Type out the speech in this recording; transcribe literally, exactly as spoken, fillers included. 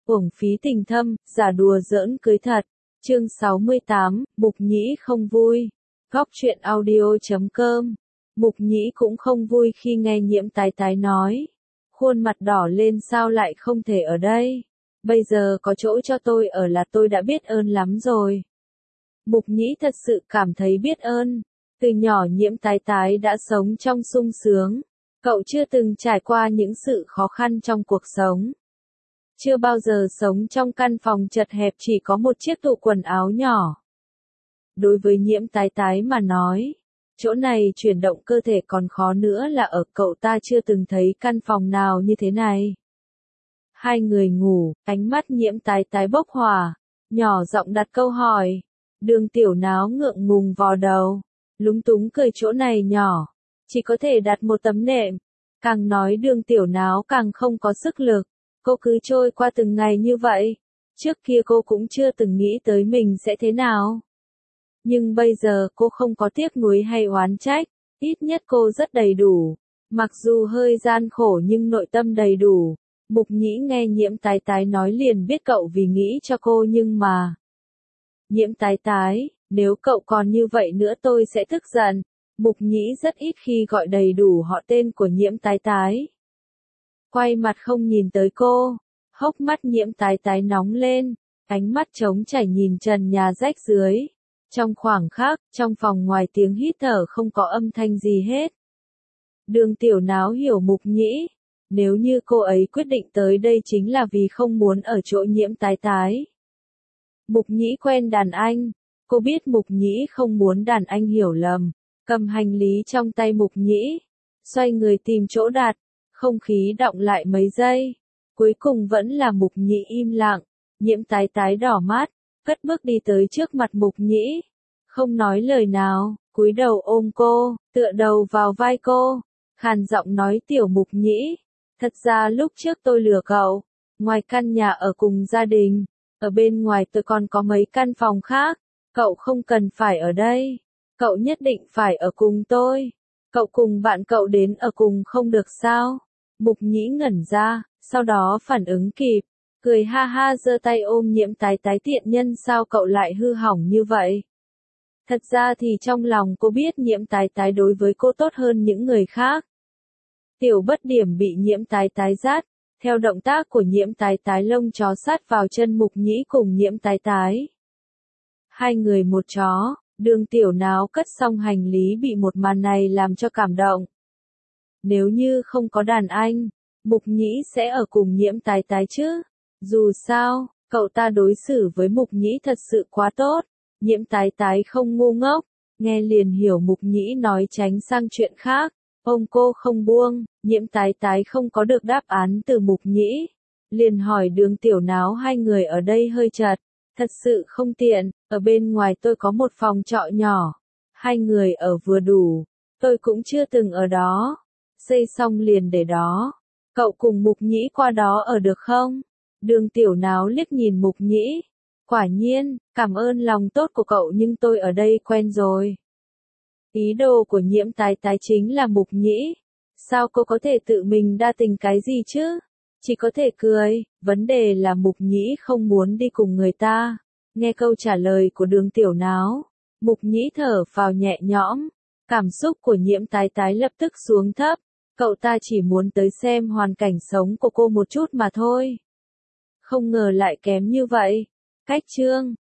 uổng phí tình thâm, giả đùa giỡn cưới thật. Chương sáu mươi tám, Mục Nhĩ không vui. Góc truyện audio chấm com. Mục Nhĩ cũng không vui khi nghe Nhiễm Tái Tái nói. Khuôn mặt đỏ lên, sao lại không thể ở đây? Bây giờ có chỗ cho tôi ở là tôi đã biết ơn lắm rồi. Mục Nhĩ thật sự cảm thấy biết ơn. Từ nhỏ Nhiễm Tái Tái đã sống trong sung sướng. Cậu chưa từng trải qua những sự khó khăn trong cuộc sống. Chưa bao giờ sống trong căn phòng chật hẹp chỉ có một chiếc tủ quần áo nhỏ. Đối với Nhiễm Tái Tái mà nói, chỗ này chuyển động cơ thể còn khó nữa là ở, cậu ta chưa từng thấy căn phòng nào như thế này. Hai người ngủ, ánh mắt Nhiễm Tái Tái bốc hỏa, nhỏ giọng đặt câu hỏi. Đường Tiểu Náo ngượng ngùng vò đầu, lúng túng cười, chỗ này nhỏ, chỉ có thể đặt một tấm nệm. Càng nói Đường Tiểu Náo càng không có sức lực. Cô cứ trôi qua từng ngày như vậy. Trước kia cô cũng chưa từng nghĩ tới mình sẽ thế nào. Nhưng bây giờ cô không có tiếc nuối hay oán trách. Ít nhất cô rất đầy đủ. Mặc dù hơi gian khổ nhưng nội tâm đầy đủ. Mục Nhĩ nghe Nhiễm Tái Tái nói liền biết cậu vì nghĩ cho cô nhưng mà. Nhiễm Tái Tái, nếu cậu còn như vậy nữa tôi sẽ tức giận. Mục Nhĩ rất ít khi gọi đầy đủ họ tên của Nhiễm Tái Tái. Quay mặt không nhìn tới cô, hốc mắt Nhiễm Tái Tái nóng lên, ánh mắt trống trải nhìn trần nhà rách dưới. Trong khoảng khắc, trong phòng ngoài tiếng hít thở không có âm thanh gì hết. Đường Tiểu Náo hiểu Mục Nhĩ, nếu như cô ấy quyết định tới đây chính là vì không muốn ở chỗ Nhiễm Tái Tái. Mục Nhĩ quen đàn anh, cô biết Mục Nhĩ không muốn đàn anh hiểu lầm, cầm hành lý trong tay Mục Nhĩ, xoay người tìm chỗ đặt. Không khí đọng lại mấy giây. Cuối cùng vẫn là Mục Nhĩ im lặng. Nhiễm Tái Tái đỏ mắt, cất bước đi tới trước mặt Mục Nhĩ. Không nói lời nào, cúi đầu ôm cô, tựa đầu vào vai cô. Khàn giọng nói, Tiểu Mục Nhĩ. Thật ra lúc trước tôi lừa cậu. Ngoài căn nhà ở cùng gia đình, ở bên ngoài tôi còn có mấy căn phòng khác. Cậu không cần phải ở đây. Cậu nhất định phải ở cùng tôi. Cậu cùng bạn cậu đến ở cùng không được sao? Mục Nhĩ ngẩn ra, sau đó phản ứng kịp, cười ha ha giơ tay ôm Nhiễm Tái Tái, tiện nhân sao cậu lại hư hỏng như vậy? Thật ra thì trong lòng cô biết Nhiễm Tái Tái đối với cô tốt hơn những người khác. Tiểu Bất Điểm bị Nhiễm Tái Tái dắt, theo động tác của Nhiễm Tái Tái lông chó sát vào chân Mục Nhĩ cùng Nhiễm Tái Tái. Hai người một chó, Đường Tiểu Náo cất xong hành lý bị một màn này làm cho cảm động. Nếu như không có đàn anh, Mục Nhĩ sẽ ở cùng Nhiễm Tái Tái chứ. Dù sao, cậu ta đối xử với Mục Nhĩ thật sự quá tốt. Nhiễm Tái Tái không ngu ngốc, nghe liền hiểu Mục Nhĩ nói tránh sang chuyện khác. Ôm cô không buông, Nhiễm Tái Tái không có được đáp án từ Mục Nhĩ. Liền hỏi Đường Tiểu Náo, hai người ở đây hơi chật. Thật sự không tiện, ở bên ngoài tôi có một phòng trọ nhỏ. Hai người ở vừa đủ, tôi cũng chưa từng ở đó. Xây xong liền để đó. Cậu cùng Mục Nhĩ qua đó ở được không? Đường Tiểu Náo liếc nhìn Mục Nhĩ. Quả nhiên, cảm ơn lòng tốt của cậu nhưng tôi ở đây quen rồi. Ý đồ của Nhiễm Tái Tái chính là Mục Nhĩ. Sao cô có thể tự mình đa tình cái gì chứ? Chỉ có thể cười, vấn đề là Mục Nhĩ không muốn đi cùng người ta. Nghe câu trả lời của Đường Tiểu Náo, Mục Nhĩ thở phào nhẹ nhõm. Cảm xúc của Nhiễm Tái Tái lập tức xuống thấp. Cậu ta chỉ muốn tới xem hoàn cảnh sống của cô một chút mà thôi. Không ngờ lại kém như vậy. Cách chương